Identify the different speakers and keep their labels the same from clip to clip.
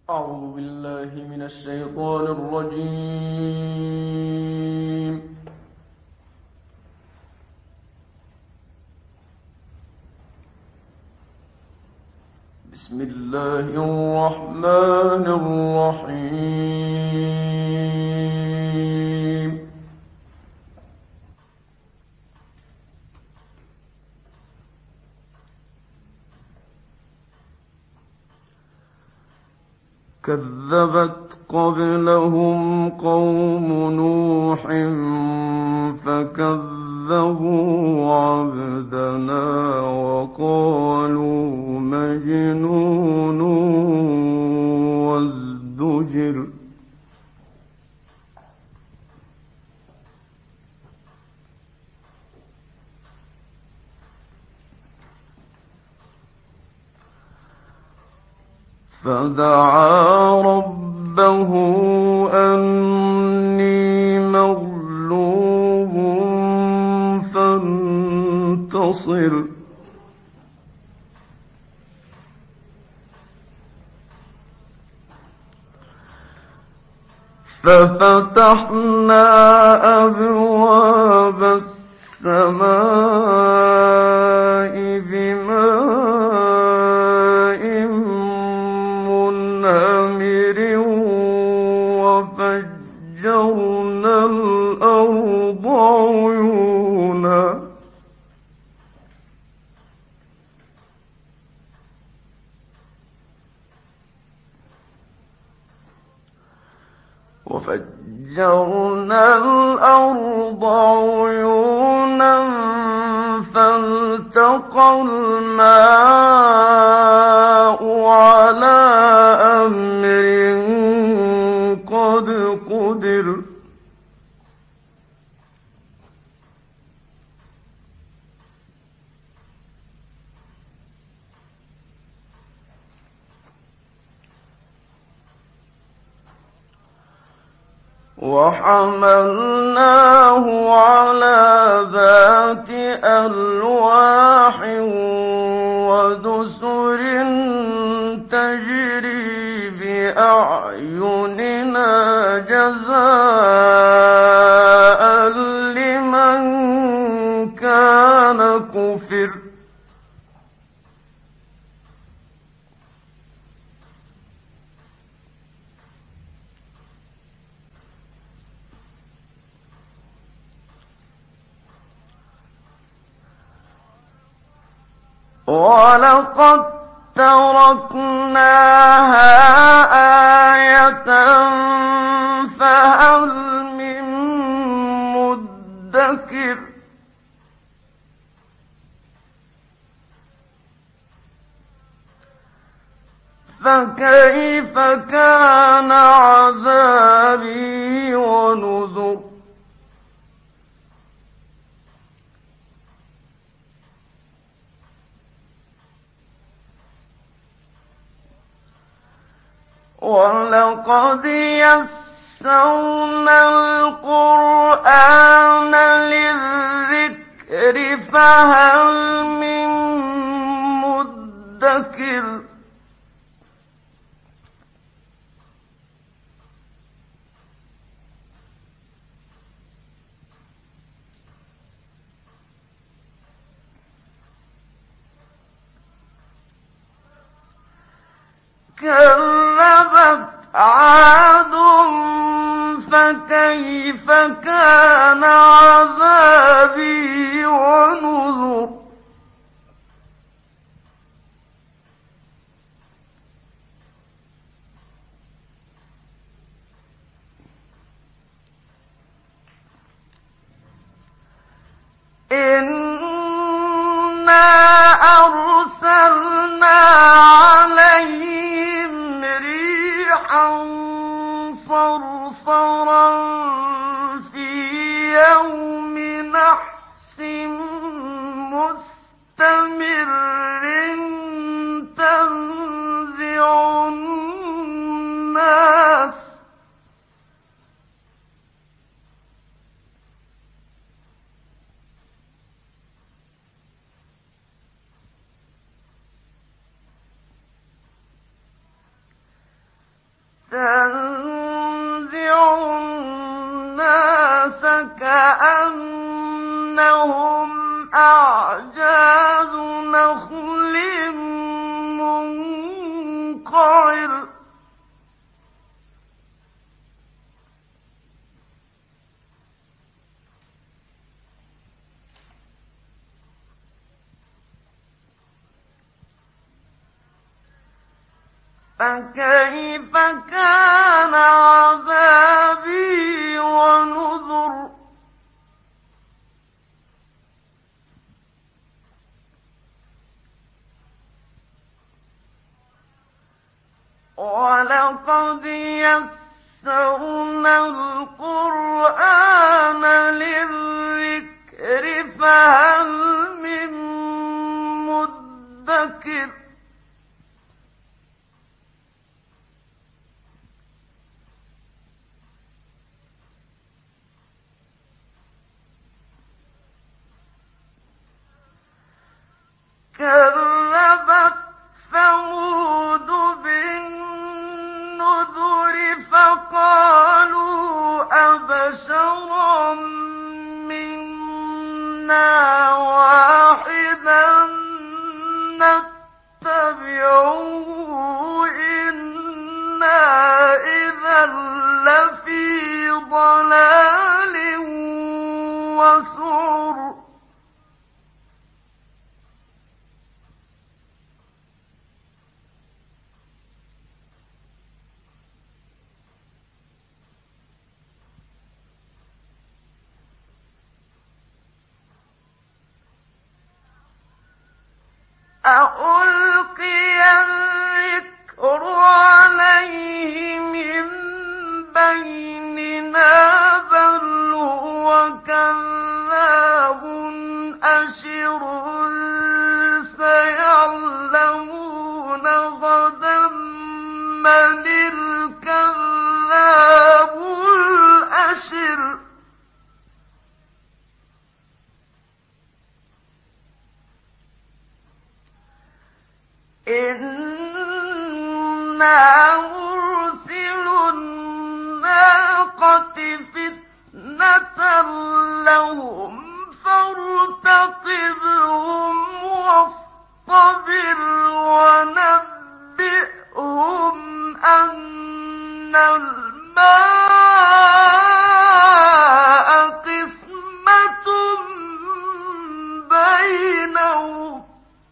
Speaker 1: أعوذ بالله من الشيطان الرجيم. بسم الله الرحمن الرحيم. كذبت قبلهم قوم نوح فكذبوا عبدنا وقالوا مجنون وازدجر. فدعا ربه أني مغلوب فانتصر. ففتحنا أبواب السماء بماء منهمر وفجرنا الأرض عيونا فالتقى الماء على أمر قد قدر. وحملناه على ذات ألواح ودسر تجري بأعيننا جزاء لمن كان كفر. وَلَقَدْ تَرَكْنَاهَا آيَةً فَهَلْ مِن مُّدَّكِرٍ. فَكَيْفَ كَانَ عَذَابِي وَنُذُرِ. وَلَقَدْ يَسَّرْنَا الْقُرْآنَ لِلذِّكْرِ فَهَلْ مِن مُّدَّكِرٍ. كذبت عاد فكيف كان عذابي ونذر. إنا أرسلنا عليهم ريحا صرصرا في يوم نحس مستمر تنزع الناس. تنزع الناس كأنهم أعجاز نخل منقعر فكيف كان عذابي ونذر ولقد يسرنا القرآن للذكر فهل من مدكر كذبت ثمود بالنذر فقالوا أبشرا منا واحدا نتبعه إنا إذا لفي ضلال وسعر أألقي الذكر عليه من بيننا بل هو كذاب أشر سيعلمون غدا من الكذاب الأشر إنا مرسل الناقة فتنة لهم فارتقبهم واصطبر ونبئهم أن الماء قسمة بينهم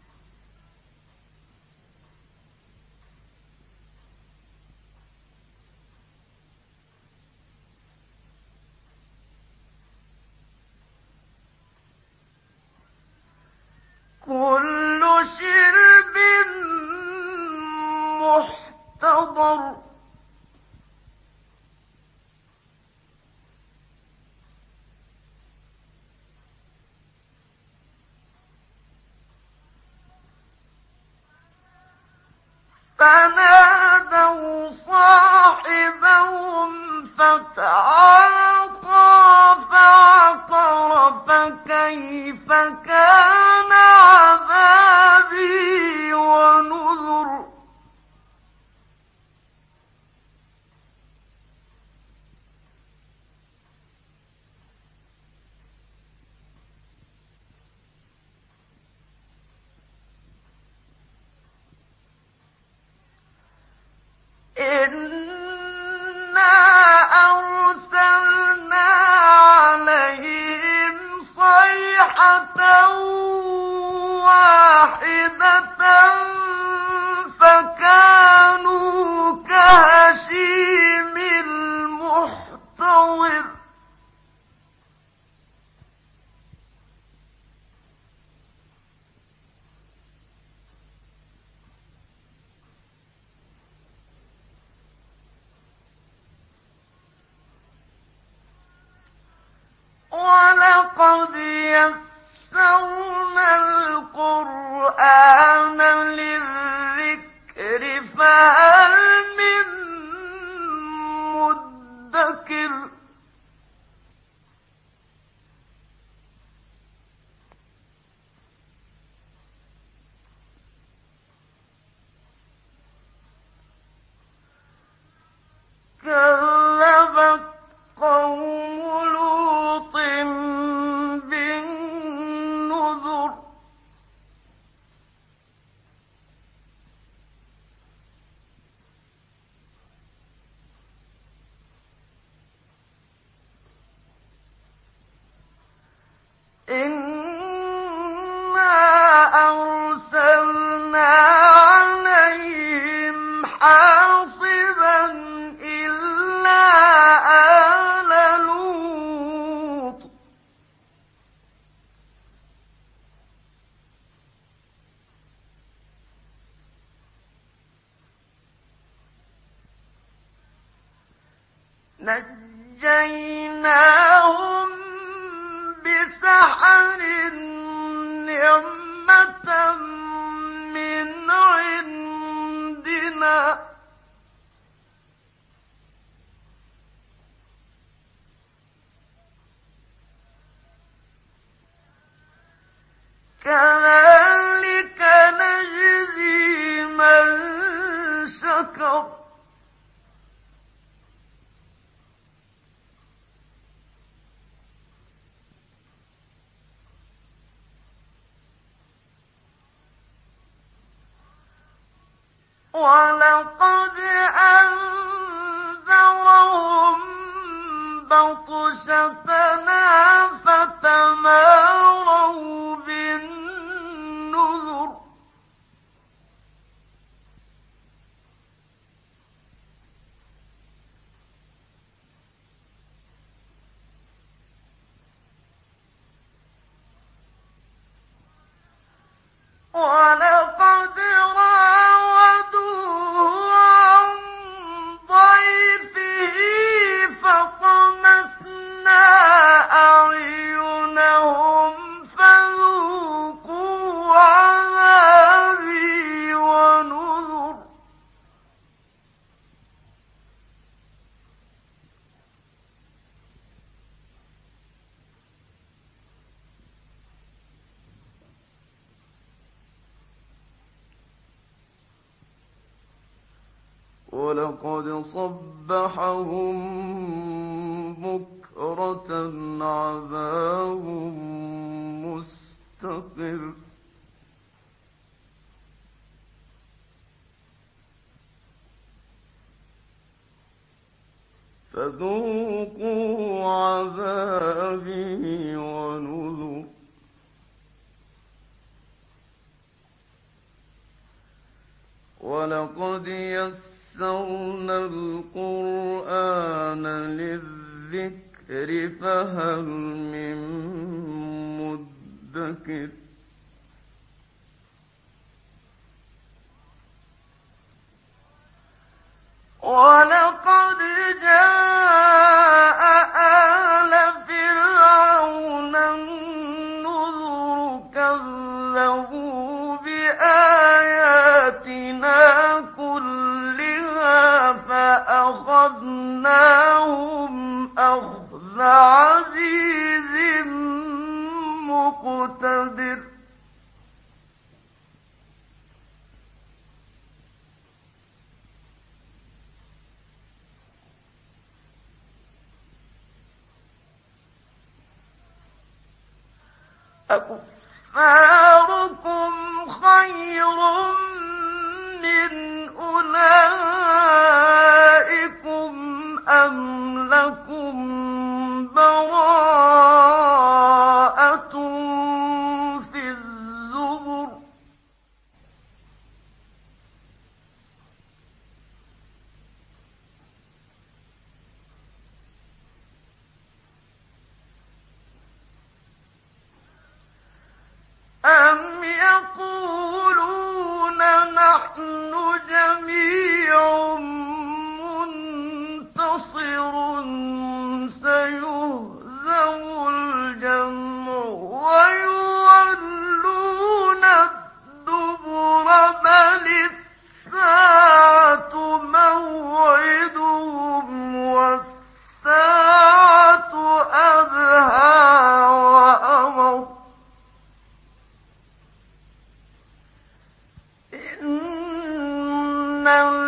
Speaker 1: كل شرب محتضر فنادوا صاحبهم فتعاطى فعقر فكيف كان عذابي ونذر إنا أرسلنا عليهم صيحة واحدة فكانوا كهشيم المحتضر ولقد يسرنا القرآن للذكر فهل من مدكر نجيناهم بسحر نعمة من عندنا كذلك نجزي من شكر ولقد أنذرهم بطشتنا فتماروا بالنذر ولقد راودوه عن ضيفه فطمسنا أعينهم فذوقوا عذابي ونذر ولقد صبحهم بكرة عذاب مستقر فذوقوا عذابي ونذر ولقد يسرنا القرآن للذكر فهل من مدكر ولقد جاء آل فرعون النذر كذبوا بآياتنا كلها فأخذناهم أخذ عزيز مقتدر أكفاركم خير من أولئكم أم لكم براءة في الزبر أم يقولون نحن جميع منتصر سيهزم الجمع ويولون الدبر بل الساعة موعدهم والساعة أدهى وأمر إن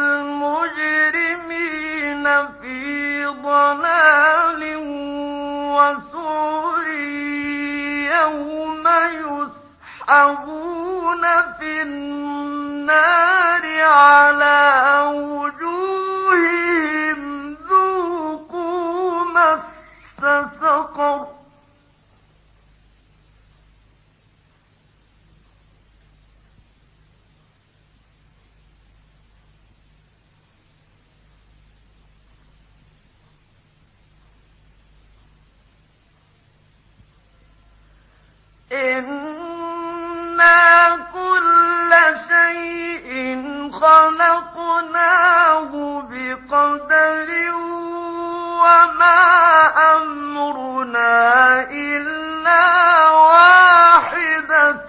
Speaker 1: المجرمين في ضلال وسعر يوم يسحبون في النار على وجوههم ذوقوا مس سقر إنا كل شيء خلقناه بقدر وما أمرنا إلا واحدة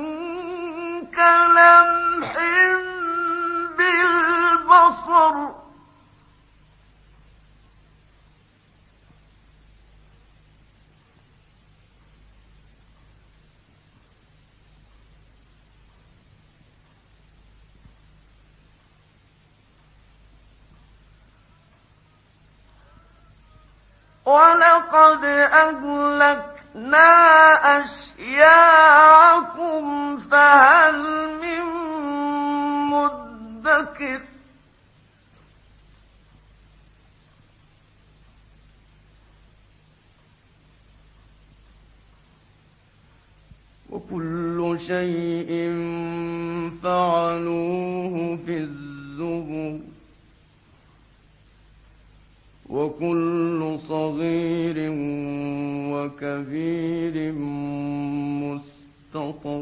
Speaker 1: كلمح بالبصر وَلَقَدْ أَهْلَكْنَا أَشْيَاعَكُمْ فَهَلْ مِن مُّدَّكِرٍ وَكُلُّ شَيْءٍ فَعَلُوهُ فِي الزُّبُرِ وَكُلُّ صَغِيرٍ وَكَبِيرٍ مُسْتَطَرٌ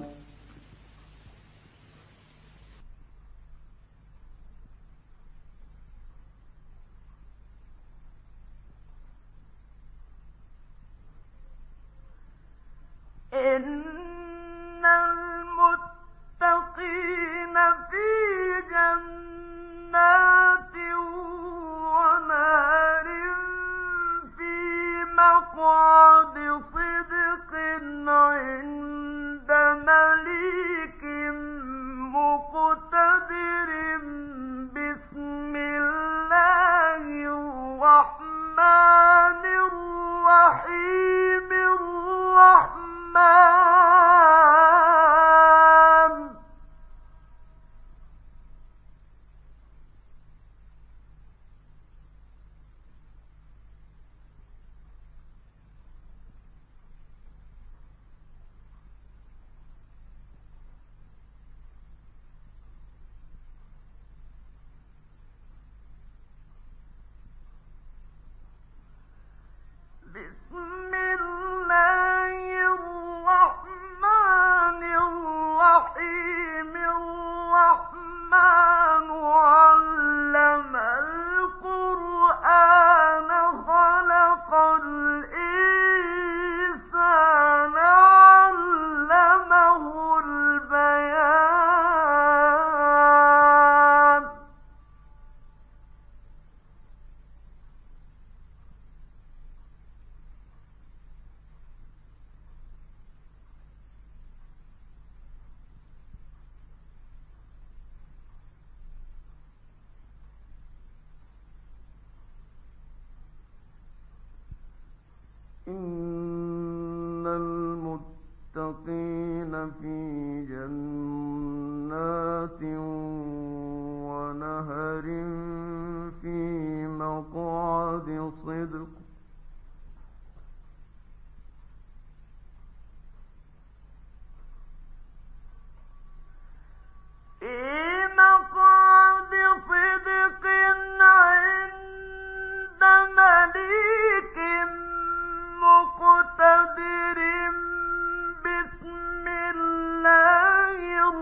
Speaker 1: إِنَّ الْمُتَّقِينَ فِي جَنَّاتٍ وَنَهَرٍ فِي مَقْعَدِ صِدْقٍ عِندَ مَلِيكٍ مُّقْتَدِرٍ بِسْمِ اللَّهِ الرَّحْمَٰنِ الرَّحِيمِ بسم الله الرحمن الرحيم الرحمن علم القرآن خلق الإنسان علمه البيان إن المتقين في جنات ونهر في مقعد صدق عند مليك مقتدر بسم الله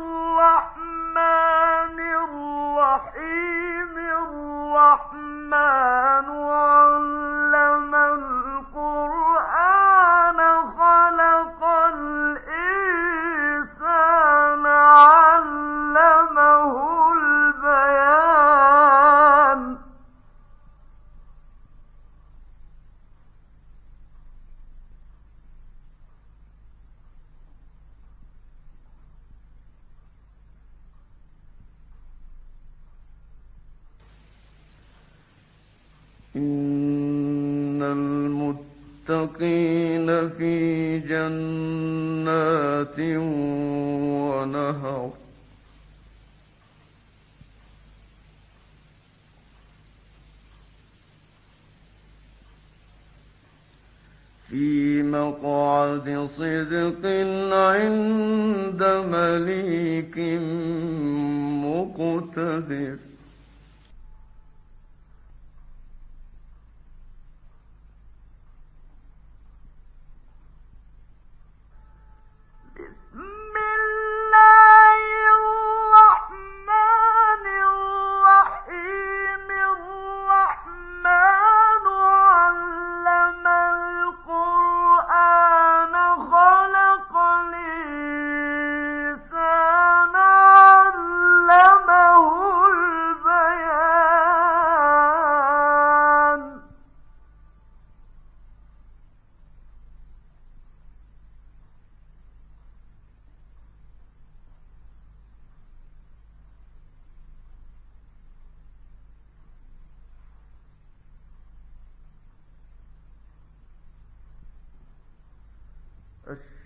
Speaker 1: الرحمن الرحيم الرحمن علم القرآن خلق الإنسان علمه البيان إن المتقين في جنات ونهر في مقعد صدق عند مليك مقتدر بسم الله الرحمن الرحيم الرحمن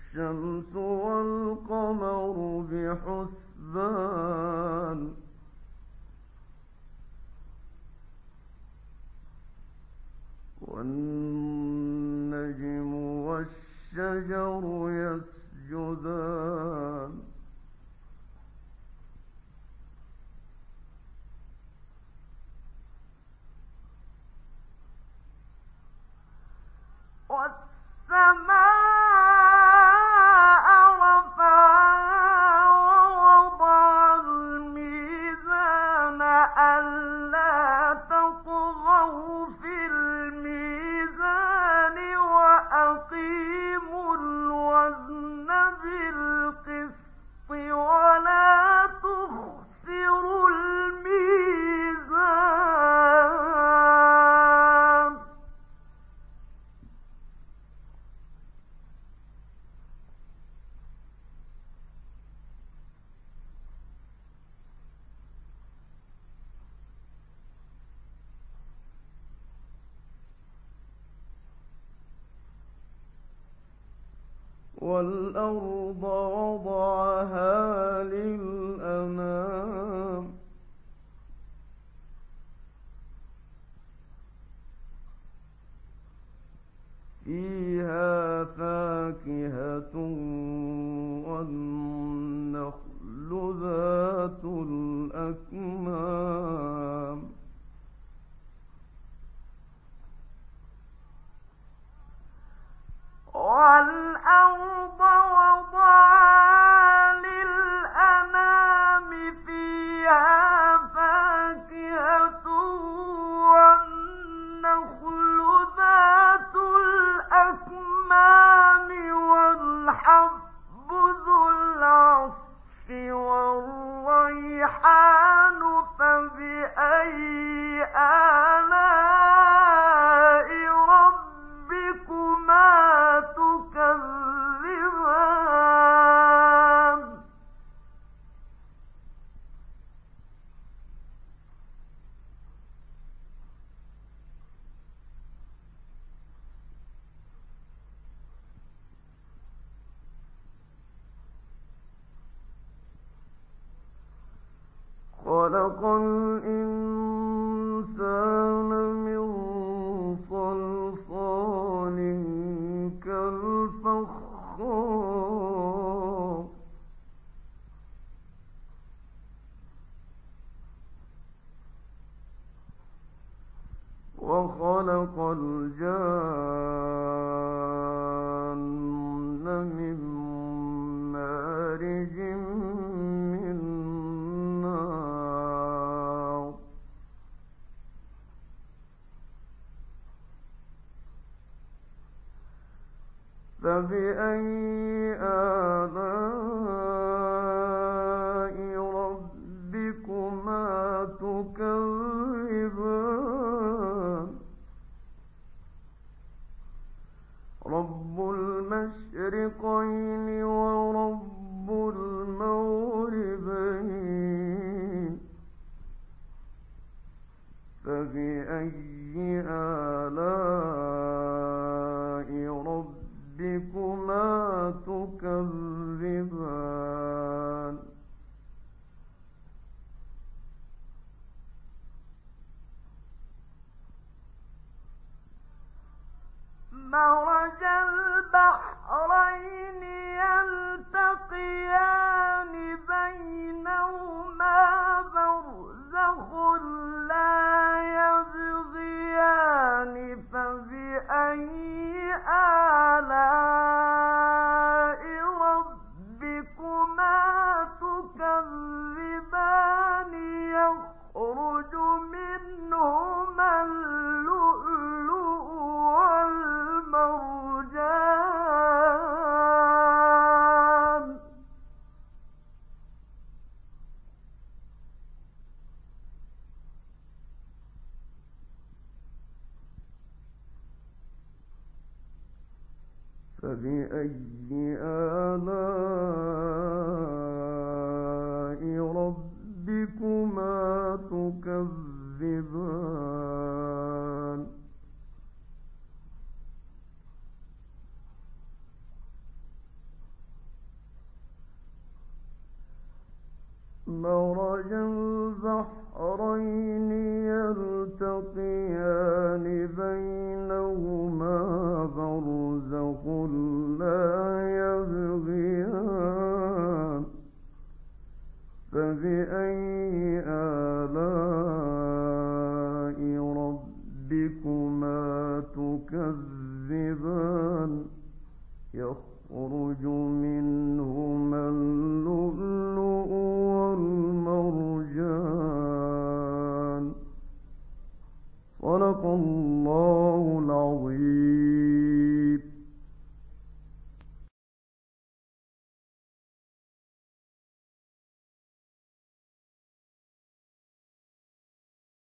Speaker 1: والشمس والقمر بحسبان والنجم والشجر يسجدان والسماء رفعها ووضع الميزان ألا تطغوا في الميزان وأقيموا الوزن بالقسط ولا تخسروا الميزان والأرض وضعها للأنام فيها فاكهة والنخل ذات الأكمام والأرض وضعها للأنام فيها فاكهة والنخل ذات الأكمام والحب ذو العصف والريحان فبأي آلاء ربكما تكذبان خلق الإنسان من صلصال كالفخار وخلق الجان من مارج من نار فبأي آلاء ربكما تكذبان رب المشرقين ورب المغربين فبأي آلاء ربكما تكذبان مرج البحرين يلتقيان بينهما برزخ لا يبغيان فبأي آلاء ربكما تكذبان يخرج منهما اللؤلؤ والمرجان فبأي آلاء ربكما تكذبان مرج البحرين يلتقيان بينهما برزخ لا يبغيان فبأي آلاء ربكما تكذبان يخرج منهما اللؤلؤ والمرجان صدق الله